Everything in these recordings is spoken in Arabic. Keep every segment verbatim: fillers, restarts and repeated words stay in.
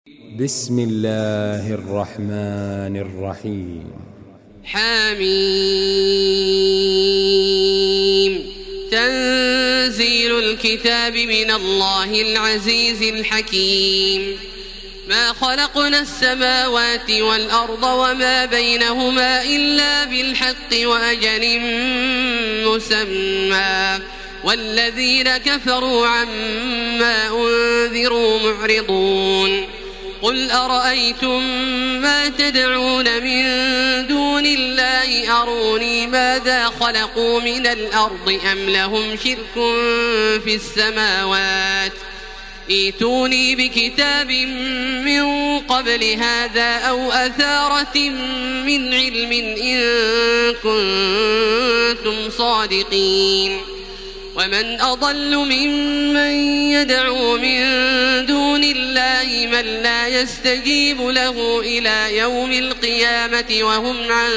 بسم الله الرحمن الرحيم. حميم. تنزيل الكتاب من الله العزيز الحكيم. ما خلقنا السماوات والأرض وما بينهما إلا بالحق وأجل مسمى والذين كفروا عما أنذروا معرضون. قل أرأيتم ما تدعون من دون الله أروني ماذا خلقوا من الأرض أم لهم شرك في السماوات ائتوني بكتاب من قبل هذا أو أثارة من علم إن كنتم صادقين. ومن أضل ممن يدعو من دون الله من لا يستجيب له إلى يوم القيامة وهم عن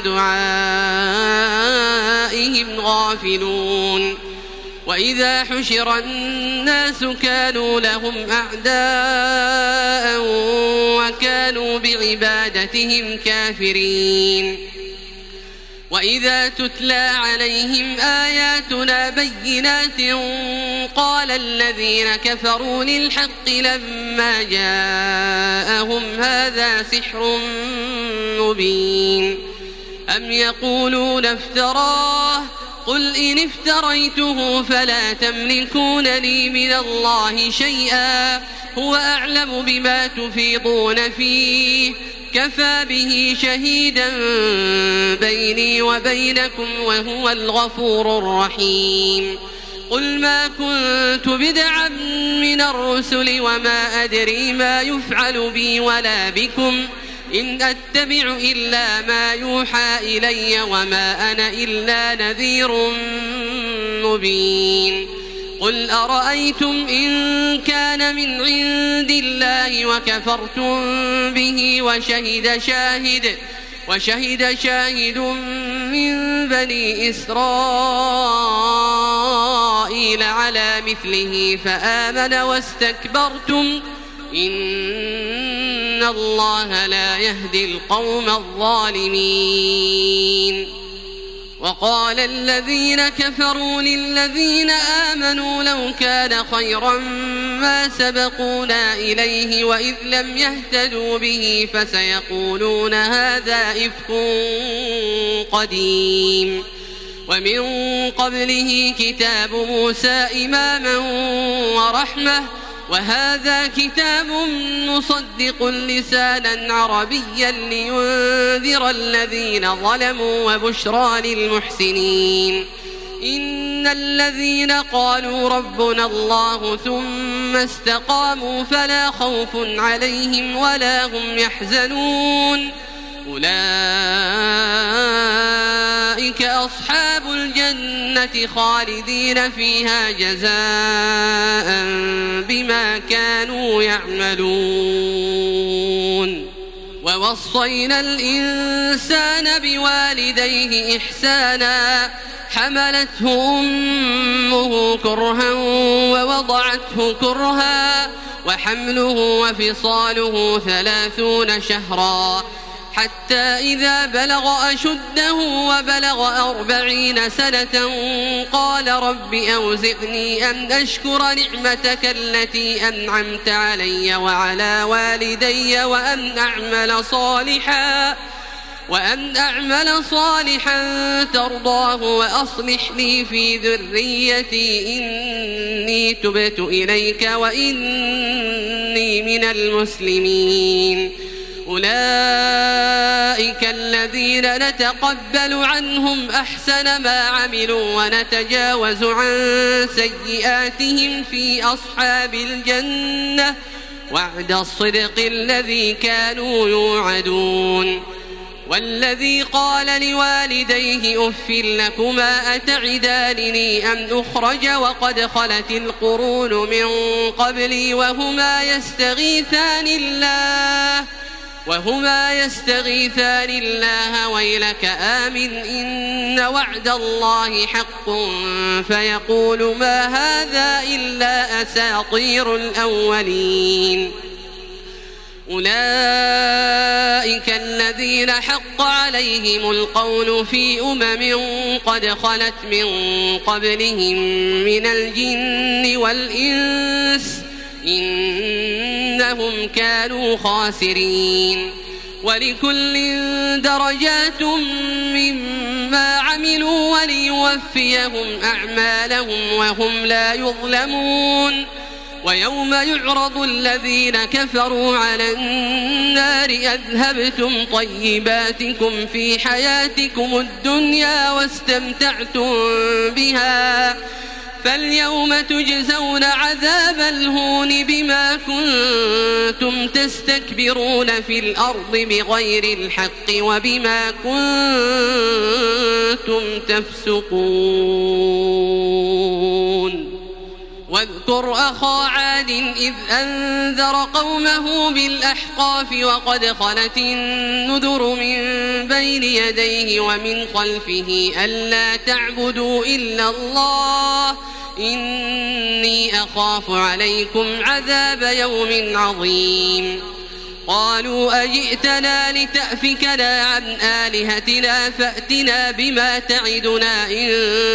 دعائهم غافلون. وإذا حشر الناس كانوا لهم أعداء وكانوا بعبادتهم كافرين. وإذا تتلى عليهم آياتنا بينات قال الذين كفروا للحق لما جاءهم هذا سحر مبين. أم يقولون افتراه قل إن افتريته فلا تملكون لي من الله شيئا هو أعلم بما تفيضون فيه كفى به شهيدا بيني وبينكم وهو الغفور الرحيم. قل ما كنت بدعا من الرسل وما أدري ما يفعل بي ولا بكم إن أتبع إلا ما يوحى إلي وما أنا إلا نذير مبين. قل أرأيتم إن كان من عند الله وكفرتم به وشهد شاهد وشهد شاهد من بني إسرائيل على مثله فآمن واستكبرتم إن الله لا يهدي القوم الظالمين. وقال الذين كفروا للذين آمنوا لو كان خيرا ما سبقونا إليه وإذ لم يهتدوا به فسيقولون هذا إفك قديم. ومن قبله كتاب موسى إماما ورحمة وهذا كتاب مصدق لسانا عربيا لينذر الذين ظلموا وبشرى للمحسنين. إن الذين قالوا ربنا الله ثم استقاموا فلا خوف عليهم ولا هم يحزنون أولئك أصحاب الجنة خالدين فيها جزاء بما كانوا يعملون. ووصينا الإنسان بوالديه إحسانا حملته أمه كرها ووضعته كرها وحمله وفصاله ثلاثون شهرا حتى إذا بلغ أشده وبلغ أربعين سنة قال رب أوزعني أن أشكر نعمتك التي أنعمت علي وعلى والدي وأن أعمل صالحا وأن أعمل صالحا ترضاه وأصلح لي في ذريتي إني تبت إليك وإني من المسلمين. أولئك الذين نتقبل عنهم أحسن ما عملوا ونتجاوز عن سيئاتهم في أصحاب الجنة وعد الصدق الذي كانوا يوعدون. والذي قال لوالديه أف لكما أتعدانني أن أخرج وقد خلت القرون من قبلي وهما يستغيثان الله وهما يستغيثان الله ويلك آمن إن وعد الله حق فيقول ما هذا إلا أساطير الأولين. أولئك الذين حق عليهم القول في أمم قد خلت من قبلهم من الجن والإنس إنهم كانوا خاسرين ولكل درجات مما عملوا وليوفيهم أعمالهم وهم لا يظلمون ويوم يعرض الذين كفروا على النار أذهبتم طيباتكم في حياتكم الدنيا واستمتعتم بها فاليوم تجزون عذاب الهون بما كنتم تستكبرون في الأرض بغير الحق وبما كنتم تفسقون واذكر أخا عاد إذ أنذر قومه بالأحقاف وقد خلت النذر من بين يديه ومن خلفه ألا تعبدوا إلا الله إني أخاف عليكم عذاب يوم عظيم قالوا أجئتنا لتأفكنا عن آلهتنا فأتنا بما تعدنا إن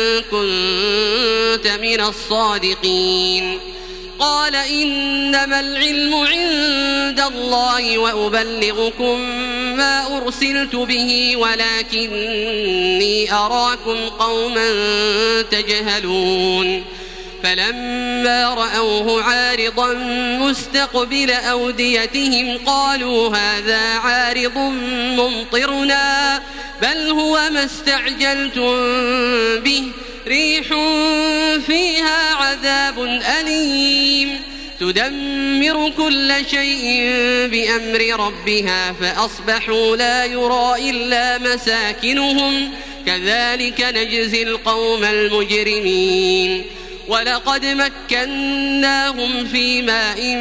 كنت من الصادقين قال إنما العلم عند الله وأبلغكم ما أرسلت به ولكني أراكم قوما تجهلون فلما رأوه عارضا مستقبل أوديتهم قالوا هذا عارض ممطرنا بل هو ما استعجلتم به ريح فيها عذاب أليم تدمر كل شيء بأمر ربها فأصبحوا لا يرى إلا مساكنهم كذلك نجزي القوم المجرمين ولقد مكناهم في ماء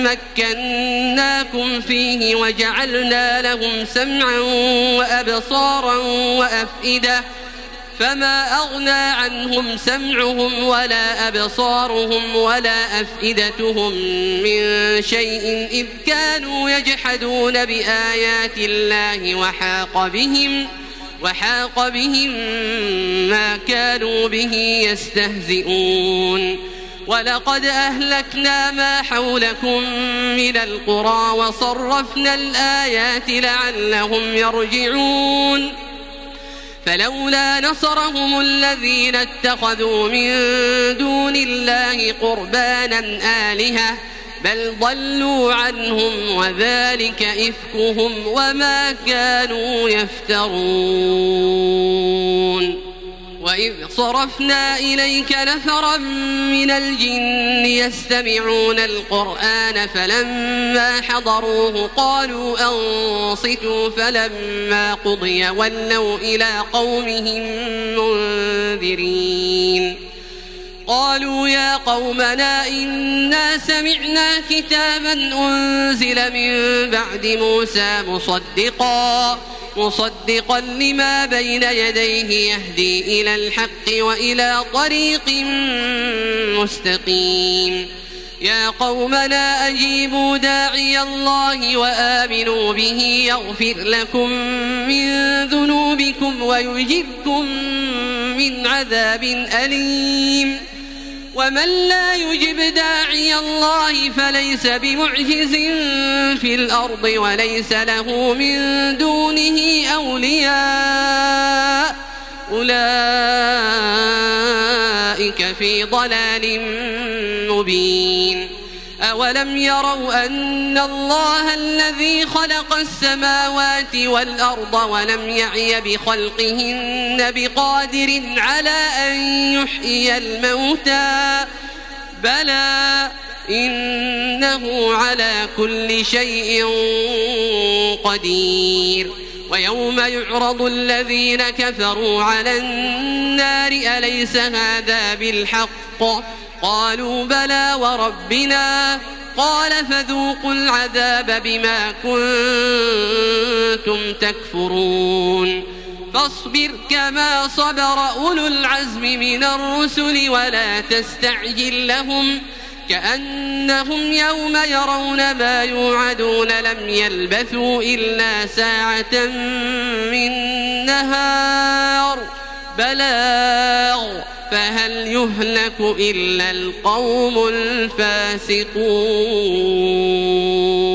مكناكم فيه وجعلنا لهم سمعا وأبصارا وأفئدة فما أغنى عنهم سمعهم ولا أبصارهم ولا أفئدتهم من شيء إذ كانوا يجحدون بآيات الله وحاق بهم وحاق بهم ما كانوا به يستهزئون ولقد أهلكنا ما حولكم من القرى وصرفنا الآيات لعلهم يرجعون فلولا نصرهم الذين اتخذوا من دون الله قربانا آلهة بل ضلوا عنهم وذلك إفكهم وما كانوا يفترون وإذ صرفنا إليك نفرا من الجن يستمعون القرآن فلما حضروه قالوا أنصتوا فلما قضي ولوا إلى قومهم منذرين قالوا يا قومنا إنا سمعنا كتابا أنزل من بعد موسى مصدقا مصدقا لما بين يديه يهدي إلى الحق وإلى طريق مستقيم يا قومنا أجيبوا داعي الله وآمنوا به يغفر لكم من ذنوبكم ويجركم من عذاب أليم ومن لا يجب داعي الله فليس بمعجز في الأرض وليس له من دونه أولياء أولئك في ضلال مبين أولم يروا أن الله الذي خلق السماوات والأرض ولم يعي بخلقهن بقادر على أن يحيي الموتى بلى إنه على كل شيء قدير ويوم يعرض الذين كفروا على النار أليس هذا بالحق قالوا بلى وربنا قال فذوقوا العذاب بما كنتم تكفرون فاصبر كما صبر أولو العزم من الرسل ولا تستعجل لهم كأنهم يوم يرون ما يوعدون لم يلبثوا إلا ساعة من نهار بلاغ فهل يهلك إلا القوم الفاسقون.